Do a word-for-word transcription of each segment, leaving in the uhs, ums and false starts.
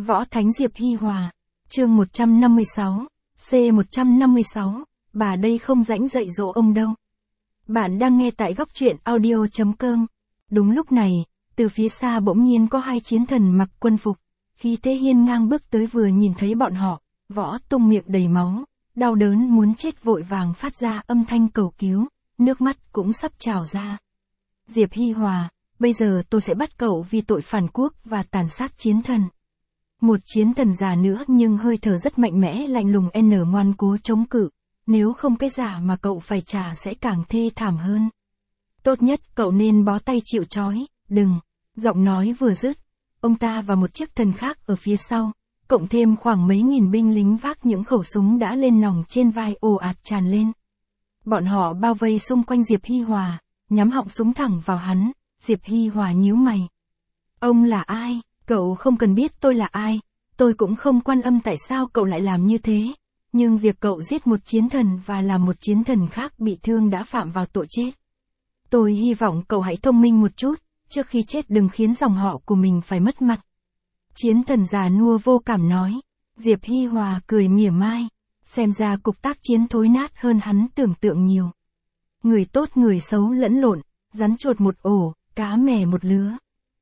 Võ Thánh Diệp Hi Hòa, chương một trăm năm mươi sáu, C một trăm năm mươi sáu, bà đây không rảnh dạy dỗ ông đâu. Bạn đang nghe tại góc truyện audio chấm com. Đúng lúc này, từ phía xa bỗng nhiên có hai chiến thần mặc quân phục, khi thế hiên ngang bước tới vừa nhìn thấy bọn họ, Võ Tung miệng đầy máu, đau đớn muốn chết vội vàng phát ra âm thanh cầu cứu, nước mắt cũng sắp trào ra. Diệp Hi Hòa, bây giờ tôi sẽ bắt cậu vì tội phản quốc và tàn sát chiến thần. Một chiến thần già nữa nhưng hơi thở rất mạnh mẽ lạnh lùng n ngoan cố chống cự, nếu không cái giả mà cậu phải trả sẽ càng thê thảm hơn. Tốt nhất cậu nên bó tay chịu trói, đừng. Giọng nói vừa dứt, ông ta và một chiếc thần khác ở phía sau, cộng thêm khoảng mấy nghìn binh lính vác những khẩu súng đã lên nòng trên vai ồ ạt tràn lên. Bọn họ bao vây xung quanh Diệp Hi Hòa, nhắm họng súng thẳng vào hắn. Diệp Hi Hòa nhíu mày. Ông là ai? Cậu không cần biết tôi là ai, tôi cũng không quan âm tại sao cậu lại làm như thế, nhưng việc cậu giết một chiến thần và làm một chiến thần khác bị thương đã phạm vào tội chết. Tôi hy vọng cậu hãy thông minh một chút, trước khi chết đừng khiến dòng họ của mình phải mất mặt. Chiến thần già nua vô cảm nói. Diệp Hi Hòa cười mỉa mai, xem ra cục tác chiến thối nát hơn hắn tưởng tượng nhiều. Người tốt người xấu lẫn lộn, rắn chuột một ổ, cá mè một lứa.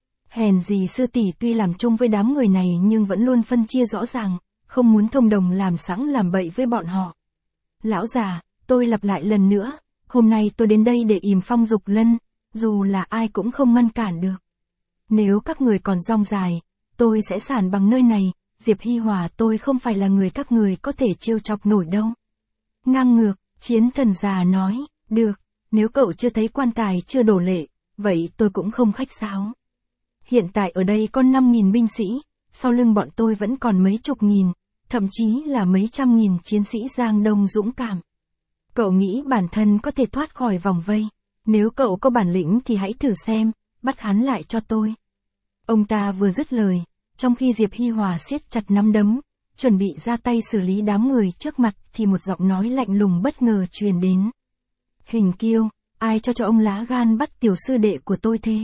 Hèn gì sư tỷ tuy làm chung với đám người này nhưng vẫn luôn phân chia rõ ràng, không muốn thông đồng làm sẵn làm bậy với bọn họ. Lão già, tôi lặp lại lần nữa, hôm nay tôi đến đây để ìm Phong Dục Lân, dù là ai cũng không ngăn cản được. Nếu các người còn rong dài, tôi sẽ xản bằng nơi này. Diệp Hi Hòa, tôi không phải là người các người có thể trêu chọc nổi đâu. Ngang ngược, chiến thần già nói, được, nếu cậu chưa thấy quan tài chưa đổ lệ, vậy tôi cũng không khách sáo. Hiện tại ở đây có năm nghìn binh sĩ, sau lưng bọn tôi vẫn còn mấy chục nghìn, thậm chí là mấy trăm nghìn chiến sĩ Giang Đông dũng cảm. Cậu nghĩ bản thân có thể thoát khỏi vòng vây, nếu cậu có bản lĩnh thì hãy thử xem, bắt hắn lại cho tôi. Ông ta vừa dứt lời, trong khi Diệp Hi Hòa siết chặt nắm đấm, chuẩn bị ra tay xử lý đám người trước mặt thì một giọng nói lạnh lùng bất ngờ truyền đến. Hình Kiêu, ai cho cho ông lá gan bắt tiểu sư đệ của tôi thế?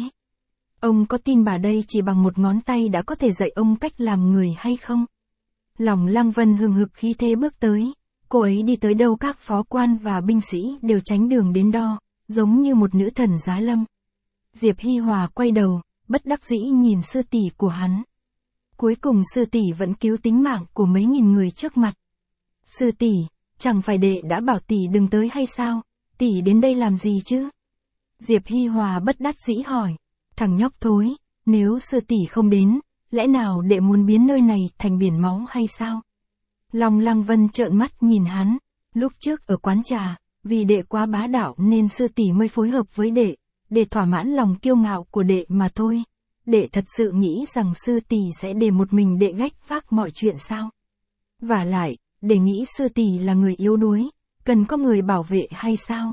Ông có tin bà đây chỉ bằng một ngón tay đã có thể dạy ông cách làm người hay không? Lòng Lăng Vân hừng hực khí thế bước tới, cô ấy đi tới đâu các phó quan và binh sĩ đều tránh đường đến đo, giống như một nữ thần giá lâm. Diệp Hi Hòa quay đầu, bất đắc dĩ nhìn sư tỷ của hắn. Cuối cùng sư tỷ vẫn cứu tính mạng của mấy nghìn người trước mặt. Sư tỷ, chẳng phải đệ đã bảo tỷ đừng tới hay sao? Tỷ đến đây làm gì chứ? Diệp Hi Hòa bất đắc dĩ hỏi. Thằng nhóc thối, nếu sư tỷ không đến, lẽ nào đệ muốn biến nơi này thành biển máu hay sao? Long Lăng Vân trợn mắt nhìn hắn, lúc trước ở quán trà, vì đệ quá bá đạo nên sư tỷ mới phối hợp với đệ, để thỏa mãn lòng kiêu ngạo của đệ mà thôi. Đệ thật sự nghĩ rằng sư tỷ sẽ để một mình đệ gánh vác mọi chuyện sao? Vả lại, đệ nghĩ sư tỷ là người yếu đuối, cần có người bảo vệ hay sao?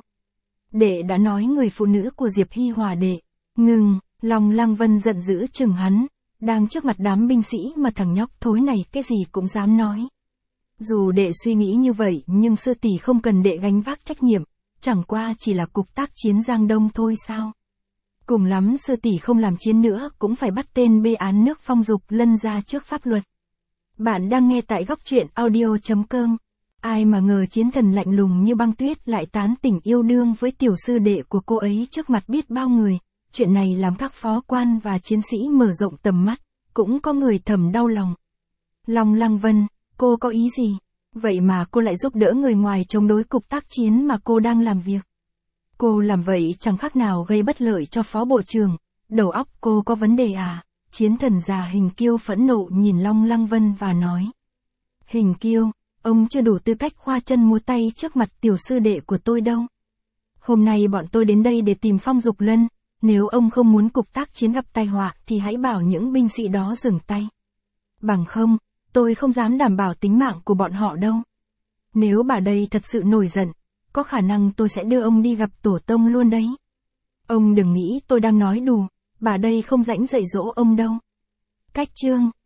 Đệ đã nói người phụ nữ của Diệp Hi Hòa đệ. Ngừng, Long Lăng Vân giận dữ chừng hắn, đang trước mặt đám binh sĩ mà thằng nhóc thối này cái gì cũng dám nói. Dù đệ suy nghĩ như vậy nhưng sư tỷ không cần đệ gánh vác trách nhiệm, chẳng qua chỉ là cục tác chiến Giang Đông thôi sao? Cùng lắm sư tỷ không làm chiến nữa cũng phải bắt tên bê án nước Phong Dục Lân ra trước pháp luật. Bạn đang nghe tại góc truyện audio chấm com. Ai mà ngờ chiến thần lạnh lùng như băng tuyết lại tán tỉnh yêu đương với tiểu sư đệ của cô ấy trước mặt biết bao người. Chuyện này làm các phó quan và chiến sĩ mở rộng tầm mắt, cũng có người thầm đau lòng. Long Lăng Vân, cô có ý gì? Vậy mà cô lại giúp đỡ người ngoài chống đối cục tác chiến mà cô đang làm việc. Cô làm vậy chẳng khác nào gây bất lợi cho phó bộ trưởng, đầu óc cô có vấn đề à? Chiến thần già Hình Kiêu phẫn nộ nhìn Long Lăng Vân và nói. Hình Kiêu, ông chưa đủ tư cách khoa chân múa tay trước mặt tiểu sư đệ của tôi đâu. Hôm nay bọn tôi đến đây để tìm Phong Dục Lân, nếu ông không muốn cục tác chiến gặp tai họa thì hãy bảo những binh sĩ đó dừng tay. Bằng không, tôi không dám đảm bảo tính mạng của bọn họ đâu. Nếu bà đây thật sự nổi giận, có khả năng tôi sẽ đưa ông đi gặp tổ tông luôn đấy. Ông đừng nghĩ tôi đang nói đùa, bà đây không rảnh dạy dỗ ông đâu. Cách chương